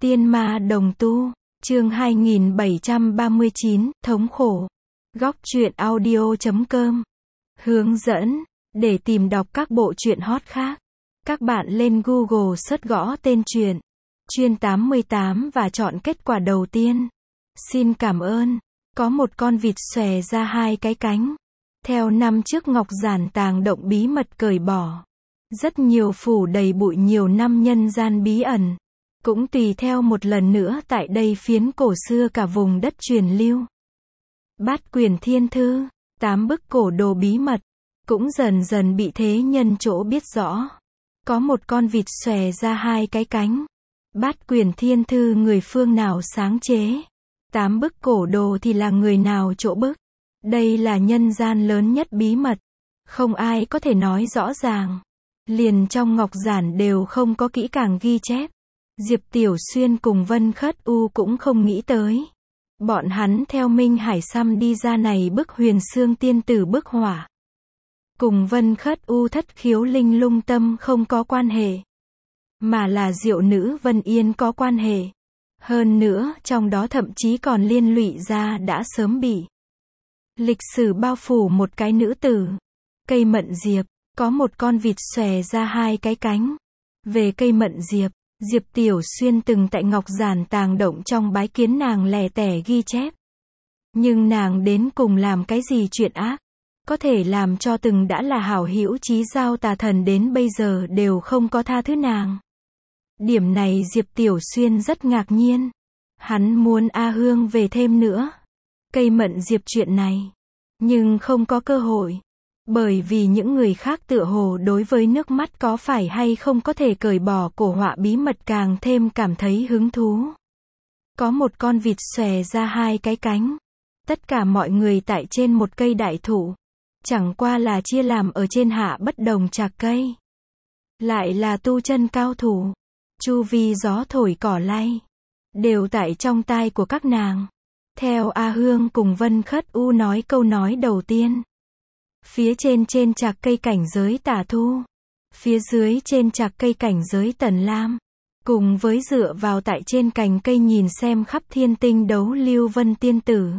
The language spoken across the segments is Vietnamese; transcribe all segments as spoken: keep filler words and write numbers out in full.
Tiên ma đồng tu, chương hai nghìn bảy trăm ba mươi chín, thống khổ. Góc truyện audio chấm com. Hướng dẫn, để tìm đọc các bộ truyện hot khác. Các bạn lên Google search gõ tên truyện, chuyên tám mươi tám và chọn kết quả đầu tiên. Xin cảm ơn. Có một con vịt xòe ra hai cái cánh. Theo năm trước ngọc giản tàng động bí mật cởi bỏ. Rất nhiều phủ đầy bụi nhiều năm nhân gian bí ẩn. Cũng tùy theo một lần nữa tại đây phiến cổ xưa cả vùng đất truyền lưu. Bát quyền thiên thư, tám bức cổ đồ bí mật, cũng dần dần bị thế nhân chỗ biết rõ. Có một con vịt xòe ra hai cái cánh. Bát quyền thiên thư người phương nào sáng chế? Tám bức cổ đồ thì là người nào chỗ bức? Đây là nhân gian lớn nhất bí mật. Không ai có thể nói rõ ràng. Liền trong ngọc giản đều không có kỹ càng ghi chép. Diệp Tiểu Xuyên cùng Vân Khất U cũng không nghĩ tới. Bọn hắn theo Minh Hải Xăm đi ra này bức Huyền Xương Tiên Tử bức họa. Cùng Vân Khất U thất khiếu linh lung tâm không có quan hệ. Mà là diệu nữ Vân Yên có quan hệ. Hơn nữa, trong đó thậm chí còn liên lụy ra đã sớm bị lịch sử bao phủ một cái nữ tử. Cây mận diệp, có một con vịt xòe ra hai cái cánh. Về cây mận diệp, Diệp Tiểu Xuyên từng tại ngọc giản tàng động trong bái kiến nàng lẻ tẻ ghi chép. Nhưng nàng đến cùng làm cái gì chuyện ác? Có thể làm cho từng đã là hảo hữu chí giao tà thần đến bây giờ đều không có tha thứ nàng. Điểm này Diệp Tiểu Xuyên rất ngạc nhiên. Hắn muốn A Hương về thêm nữa. Cây mận diệp chuyện này. Nhưng không có cơ hội. Bởi vì những người khác tựa hồ đối với nước mắt có phải hay không có thể cởi bỏ cổ họa bí mật càng thêm cảm thấy hứng thú. Có một con vịt xòe ra hai cái cánh. Tất cả mọi người tại trên một cây đại thụ. Chẳng qua là chia làm ở trên hạ bất đồng chạc cây. Lại là tu chân cao thủ. Chu vi gió thổi cỏ lay. Đều tại trong tai của các nàng. Theo A Hương cùng Vân Khất U nói câu nói đầu tiên. Phía trên trên chạc cây cảnh giới tả thu. Phía dưới trên chạc cây cảnh giới tần lam. Cùng với dựa vào tại trên cành cây nhìn xem khắp thiên tinh đấu lưu Vân Tiên Tử.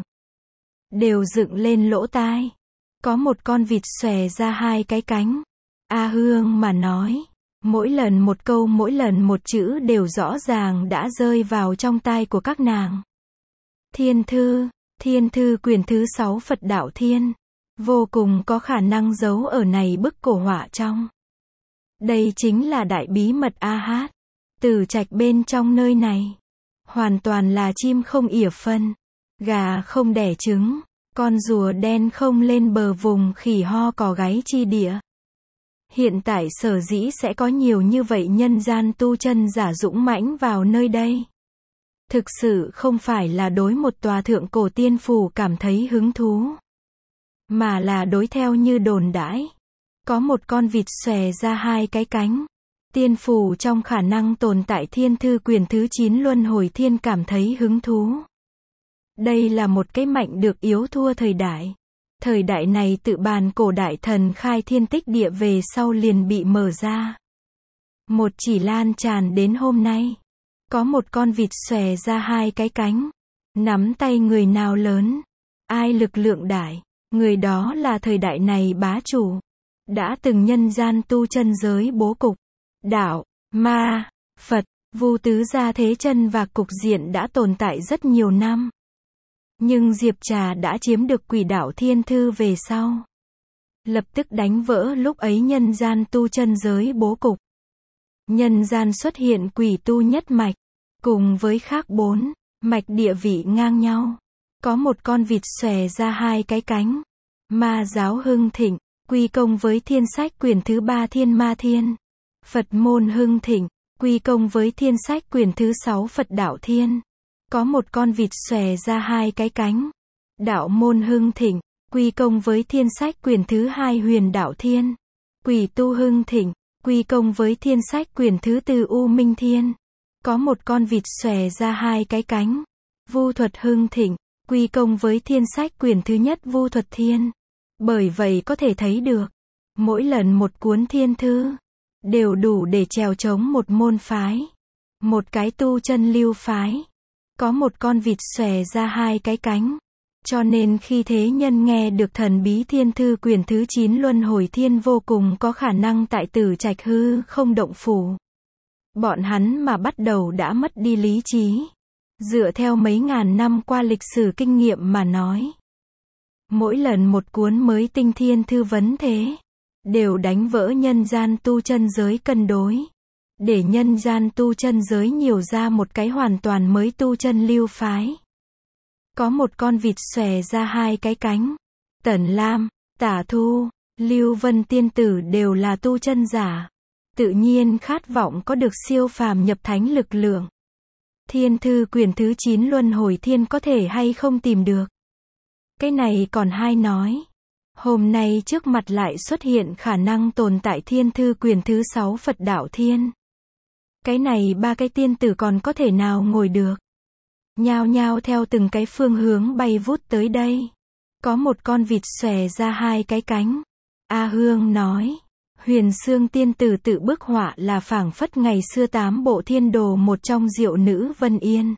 Đều dựng lên lỗ tai. Có một con vịt xòe ra hai cái cánh. A Hương mà nói. Mỗi lần một câu mỗi lần một chữ đều rõ ràng đã rơi vào trong tai của các nàng. Thiên thư, thiên thư quyển thứ sáu Phật Đạo Thiên. Vô cùng có khả năng giấu ở này bức cổ họa trong. Đây chính là đại bí mật A Hát. Tử trạch bên trong nơi này. Hoàn toàn là chim không ỉa phân. Gà không đẻ trứng. Con rùa đen không lên bờ vùng khỉ ho cò gáy chi địa. Hiện tại sở dĩ sẽ có nhiều như vậy nhân gian tu chân giả dũng mãnh vào nơi đây. Thực sự không phải là đối một tòa thượng cổ tiên phủ cảm thấy hứng thú. Mà là đối theo như đồn đãi. Có một con vịt xòe ra hai cái cánh. Tiên phủ trong khả năng tồn tại thiên thư quyển thứ chín luân hồi thiên cảm thấy hứng thú. Đây là một cái mạnh được yếu thua thời đại. Thời đại này tự bàn cổ đại thần khai thiên tích địa về sau liền bị mở ra. Một chỉ lan tràn đến hôm nay. Có một con vịt xòe ra hai cái cánh. Nắm tay người nào lớn. Ai lực lượng đại. Người đó là thời đại này bá chủ. Đã từng nhân gian tu chân giới bố cục. Đạo, ma, Phật, vu tứ gia thế chân và cục diện đã tồn tại rất nhiều năm. Nhưng Diệp Trà đã chiếm được quỷ đạo thiên thư về sau. Lập tức đánh vỡ lúc ấy nhân gian tu chân giới bố cục. Nhân gian xuất hiện quỷ tu nhất mạch. Cùng với khác bốn mạch địa vị ngang nhau. Có một con vịt xòe ra hai cái cánh. Ma giáo hưng thịnh. Quy công với thiên sách quyển thứ ba Thiên Ma Thiên. Phật môn hưng thịnh. Quy công với thiên sách quyển thứ sáu Phật Đạo Thiên. Có một con vịt xòe ra hai cái cánh. Đạo môn hưng thịnh. Quy công với thiên sách quyển thứ hai Huyền Đạo Thiên. Quỷ tu hưng thịnh. Quy công với thiên sách quyển thứ tư U Minh Thiên. Có một con vịt xòe ra hai cái cánh. Vu thuật hưng thịnh. Quy công với thiên sách quyển thứ nhất Vu thuật thiên. Bởi vậy có thể thấy được. Mỗi lần một cuốn thiên thư. Đều đủ để trèo chống một môn phái. Một cái tu chân lưu phái. Có một con vịt xòe ra hai cái cánh. Cho nên khi thế nhân nghe được thần bí thiên thư quyển thứ chín luân hồi thiên vô cùng có khả năng tại Tử Trạch hư không động phủ. Bọn hắn mà bắt đầu đã mất đi lý trí. Dựa theo mấy ngàn năm qua lịch sử kinh nghiệm mà nói. Mỗi lần một cuốn mới tinh thiên thư vấn thế, đều đánh vỡ nhân gian tu chân giới cân đối. Để nhân gian tu chân giới nhiều ra một cái hoàn toàn mới tu chân lưu phái. Có một con vịt xòe ra hai cái cánh. Tần Lam, Tả Thu, Lưu Vân tiên tử đều là tu chân giả. Tự nhiên khát vọng có được siêu phàm nhập thánh lực lượng. Thiên thư quyển thứ chín luân hồi thiên có thể hay không tìm được. Cái này còn hai nói. Hôm nay trước mặt lại xuất hiện khả năng tồn tại thiên thư quyển thứ sáu Phật đạo thiên. Cái này ba cái tiên tử còn có thể nào ngồi được. Nhao nhao theo từng cái phương hướng bay vút tới đây. Có một con vịt xòe ra hai cái cánh. A Hương nói. Huyền Xương tiên tử tự bức họa là phảng phất ngày xưa tám bộ thiên đồ một trong diệu nữ Vân Yên.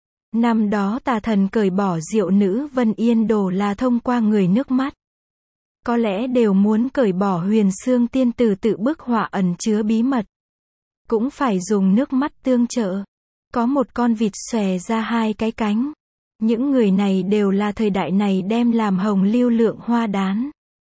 Năm đó tà thần cởi bỏ diệu nữ Vân Yên đồ là thông qua người nước mắt. Có lẽ đều muốn cởi bỏ Huyền Xương tiên tử tự bức họa ẩn chứa bí mật. Cũng phải dùng nước mắt tương trợ. Có một con vịt xòe ra hai cái cánh. Những người này đều là thời đại này đem làm hồng lưu lượng hoa đán.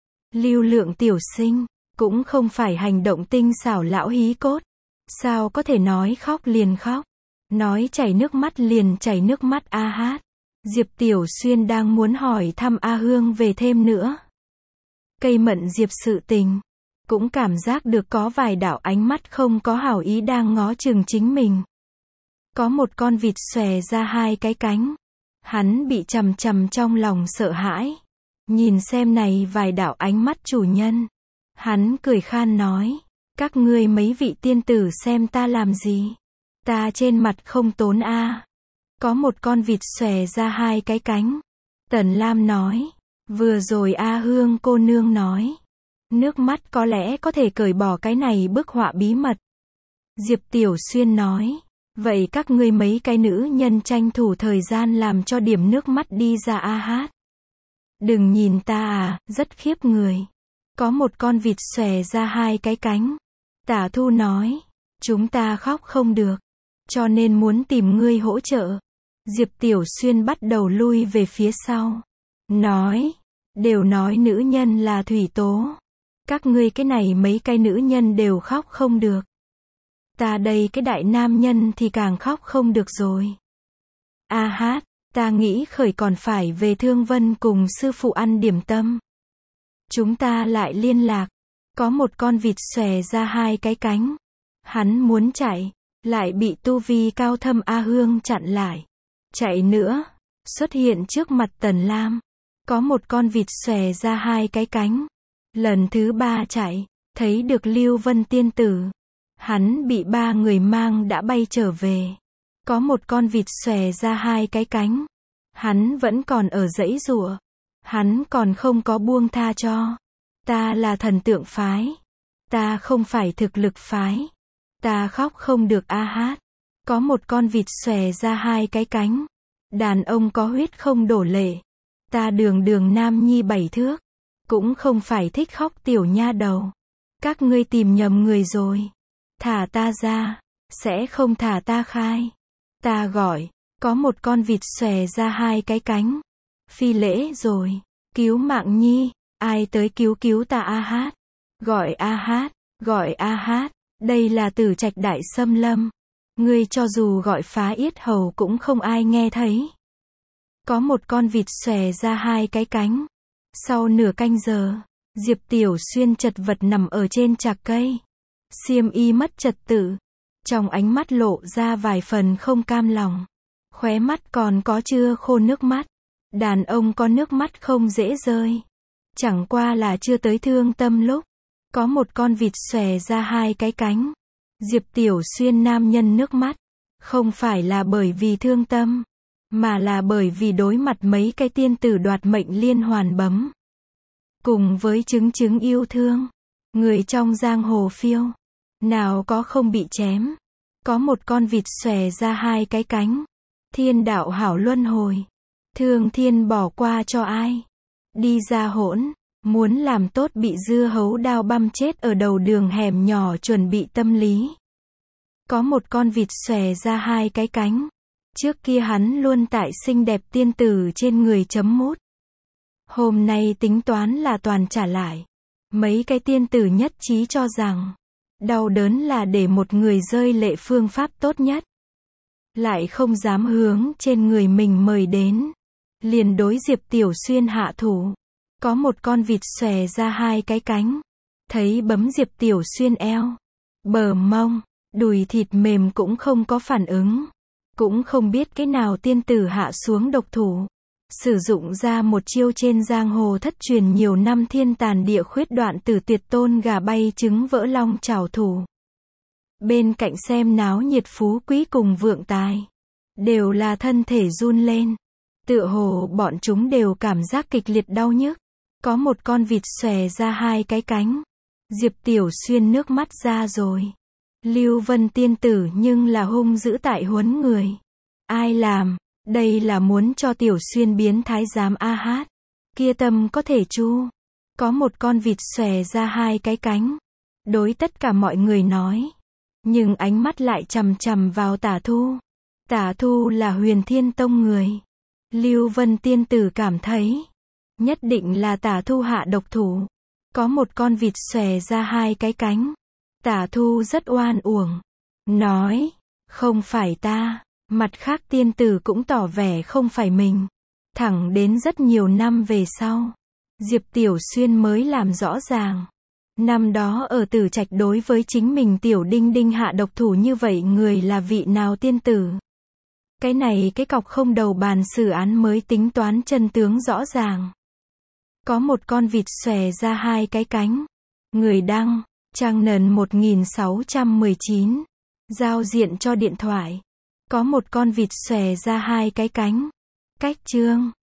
Lưu lượng tiểu sinh, cũng không phải hành động tinh xảo lão hí cốt. Sao có thể nói khóc liền khóc. Nói chảy nước mắt liền chảy nước mắt a hát. Diệp Tiểu Xuyên đang muốn hỏi thăm A Hương về thêm nữa. Cây mận diệp sự tình. Cũng cảm giác được có vài đạo ánh mắt không có hảo ý đang ngó chừng chính mình. Có một con vịt xòe ra hai cái cánh. Hắn bị chằm chằm trong lòng sợ hãi. Nhìn xem này vài đạo ánh mắt chủ nhân. Hắn cười khan nói. Các ngươi mấy vị tiên tử xem ta làm gì. Ta trên mặt không tốn a. Có một con vịt xòe ra hai cái cánh. Tần Lam nói. Vừa rồi A Hương cô nương nói. Nước mắt có lẽ có thể cởi bỏ cái này bức họa bí mật. Diệp Tiểu Xuyên nói. Vậy các ngươi mấy cái nữ nhân tranh thủ thời gian làm cho điểm nước mắt đi ra a hát. Đừng nhìn ta à, rất khiếp người. Có một con vịt xòe ra hai cái cánh. Tả Thu nói. Chúng ta khóc không được. Cho nên muốn tìm ngươi hỗ trợ. Diệp Tiểu Xuyên bắt đầu lui về phía sau. Nói. Đều nói nữ nhân là thủy tố. Các ngươi cái này mấy cái nữ nhân đều khóc không được. Ta đây cái đại nam nhân thì càng khóc không được rồi. A hát, ta nghĩ khởi còn phải về Thương Vân cùng sư phụ ăn điểm tâm. Chúng ta lại liên lạc. Có một con vịt xòe ra hai cái cánh. Hắn muốn chạy, lại bị tu vi cao thâm A Hương chặn lại. Chạy nữa, xuất hiện trước mặt Tần Lam. Có một con vịt xòe ra hai cái cánh. Lần thứ ba chạy, thấy được Lưu Vân tiên tử. Hắn bị ba người mang đã bay trở về. Có một con vịt xòe ra hai cái cánh. Hắn vẫn còn ở dãy giụa. Hắn còn không có buông tha cho. Ta là thần tượng phái. Ta không phải thực lực phái. Ta khóc không được a hát. Có một con vịt xòe ra hai cái cánh. Đàn ông có huyết không đổ lệ. Ta đường đường nam nhi bảy thước. Cũng không phải thích khóc tiểu nha đầu. Các ngươi tìm nhầm người rồi. Thả ta ra. Sẽ không thả ta khai. Ta gọi. Có một con vịt xòe ra hai cái cánh. Phi lễ rồi. Cứu mạng nhi. Ai tới cứu cứu ta a hát. Gọi a hát. Gọi a hát. Đây là Tử Trạch đại xâm lâm. Ngươi cho dù gọi phá yết hầu cũng không ai nghe thấy. Có một con vịt xòe ra hai cái cánh. Sau nửa canh giờ, Diệp Tiểu Xuyên chật vật nằm ở trên chạc cây. Xiêm y mất trật tự. Trong ánh mắt lộ ra vài phần không cam lòng. Khóe mắt còn có chưa khô nước mắt. Đàn ông có nước mắt không dễ rơi. Chẳng qua là chưa tới thương tâm lúc. Có một con vịt xòe ra hai cái cánh. Diệp Tiểu Xuyên nam nhân nước mắt. Không phải là bởi vì thương tâm. Mà là bởi vì đối mặt mấy cái tiên tử đoạt mệnh liên hoàn bấm. Cùng với chứng chứng yêu thương. Người trong giang hồ phiêu. Nào có không bị chém. Có một con vịt xòe ra hai cái cánh. Thiên đạo hảo luân hồi. Thương thiên bỏ qua cho ai. Đi ra hỗn. Muốn làm tốt bị dưa hấu đao băm chết ở đầu đường hẻm nhỏ chuẩn bị tâm lý. Có một con vịt xòe ra hai cái cánh. Trước kia hắn luôn tại xinh đẹp tiên tử trên người chấm mút. Hôm nay tính toán là toàn trả lại. Mấy cái tiên tử nhất trí cho rằng, đau đớn là để một người rơi lệ phương pháp tốt nhất. Lại không dám hướng trên người mình mời đến. Liền đối Diệp Tiểu Xuyên hạ thủ. Có một con vịt xòe ra hai cái cánh. Thấy bấm Diệp Tiểu Xuyên eo, bờ mông, đùi thịt mềm cũng không có phản ứng. Cũng không biết cái nào tiên tử hạ xuống độc thủ. Sử dụng ra một chiêu trên giang hồ thất truyền nhiều năm thiên tàn địa khuyết đoạn tử tuyệt tôn gà bay trứng vỡ long trảo thủ. Bên cạnh xem náo nhiệt phú quý cùng vượng tài. Đều là thân thể run lên. Tựa hồ bọn chúng đều cảm giác kịch liệt đau nhức. Có một con vịt xòe ra hai cái cánh. Diệp Tiểu Xuyên nước mắt ra rồi. Lưu Vân tiên tử nhưng là hung dữ tại huấn người. Ai làm? Đây là muốn cho Tiểu Xuyên biến thái giám a hát. Kia tâm có thể chu. Có một con vịt xòe ra hai cái cánh. Đối tất cả mọi người nói. Nhưng ánh mắt lại chằm chằm vào Tả Thu. Tả Thu là Huyền Thiên Tông người. Lưu Vân tiên tử cảm thấy. Nhất định là Tả Thu hạ độc thủ. Có một con vịt xòe ra hai cái cánh. Tả Thu rất oan uổng. Nói. Không phải ta. Mặt khác tiên tử cũng tỏ vẻ không phải mình. Thẳng đến rất nhiều năm về sau. Diệp Tiểu Xuyên mới làm rõ ràng. Năm đó ở Tử Trạch đối với chính mình Tiểu Đinh Đinh hạ độc thủ như vậy người là vị nào tiên tử. Cái này cái cọc không đầu bàn xử án mới tính toán chân tướng rõ ràng. Có một con vịt xòe ra hai cái cánh. Người đăng. Trang nền một nghìn sáu trăm mười chín. Giao diện cho điện thoại. Có một con vịt xòe ra hai cái cánh. Cách chương.